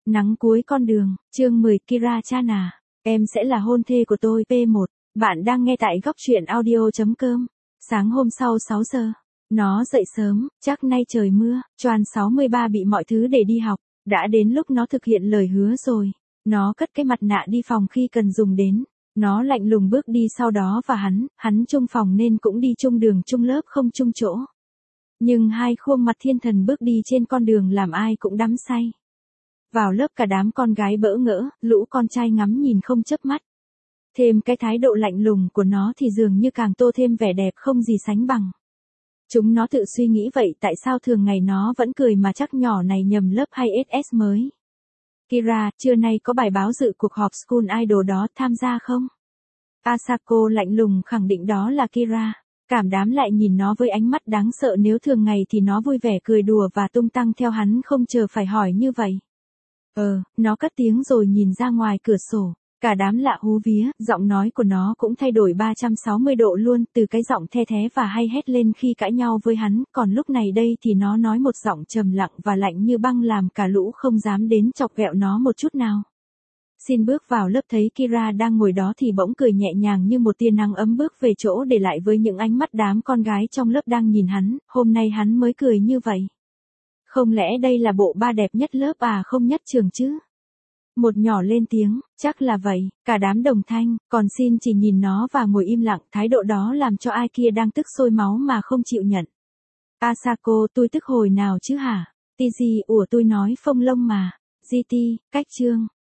Nắng cuối con đường, chương 10 Kira-chana. Em sẽ là hôn thê của tôi. P1. Bạn đang nghe tại góc truyện audio.com. Sáng hôm sau 6 giờ. Nó dậy sớm, chắc nay trời mưa. Choàn 63 bị mọi thứ để đi học. Đã đến lúc nó thực hiện lời hứa rồi. Nó cất cái mặt nạ đi phòng khi cần dùng đến. Nó lạnh lùng bước đi sau đó và hắn chung phòng nên cũng đi chung đường chung lớp không chung chỗ. Nhưng hai khuôn mặt thiên thần bước đi trên con đường làm ai cũng đắm say. Vào lớp cả đám con gái bỡ ngỡ, lũ con trai ngắm nhìn không chớp mắt. Thêm cái thái độ lạnh lùng của nó thì dường như càng tô thêm vẻ đẹp không gì sánh bằng. Chúng nó tự suy nghĩ vậy tại sao thường ngày nó vẫn cười mà chắc nhỏ này nhầm lớp hay SS mới. Kira, trưa nay có bài báo dự cuộc họp School Idol đó, tham gia không? Asako lạnh lùng khẳng định đó là Kira. Cảm đám lại nhìn nó với ánh mắt đáng sợ, nếu thường ngày thì nó vui vẻ cười đùa và tung tăng theo hắn không chờ phải hỏi như vậy. Nó cất tiếng rồi nhìn ra ngoài cửa sổ. Cả đám lạ hú vía, giọng nói của nó cũng thay đổi 360 độ luôn, từ cái giọng the thé và hay hét lên khi cãi nhau với hắn, còn lúc này đây thì nó nói một giọng trầm lặng và lạnh như băng làm cả lũ không dám đến chọc ghẹo nó một chút nào. Xin bước vào lớp thấy Kira đang ngồi đó thì bỗng cười nhẹ nhàng như một tia nắng ấm bước về chỗ để lại với những ánh mắt đám con gái trong lớp đang nhìn hắn, hôm nay hắn mới cười như vậy. Không lẽ đây là bộ ba đẹp nhất lớp à, không nhất trường chứ? Một nhỏ lên tiếng, chắc là vậy, cả đám đồng thanh, còn Xin chỉ nhìn nó và ngồi im lặng, thái độ đó làm cho ai kia đang tức sôi máu mà không chịu nhận. Asako, tôi tức hồi nào chứ hả? Tiji, tôi nói phông lông mà. GT, cách chương.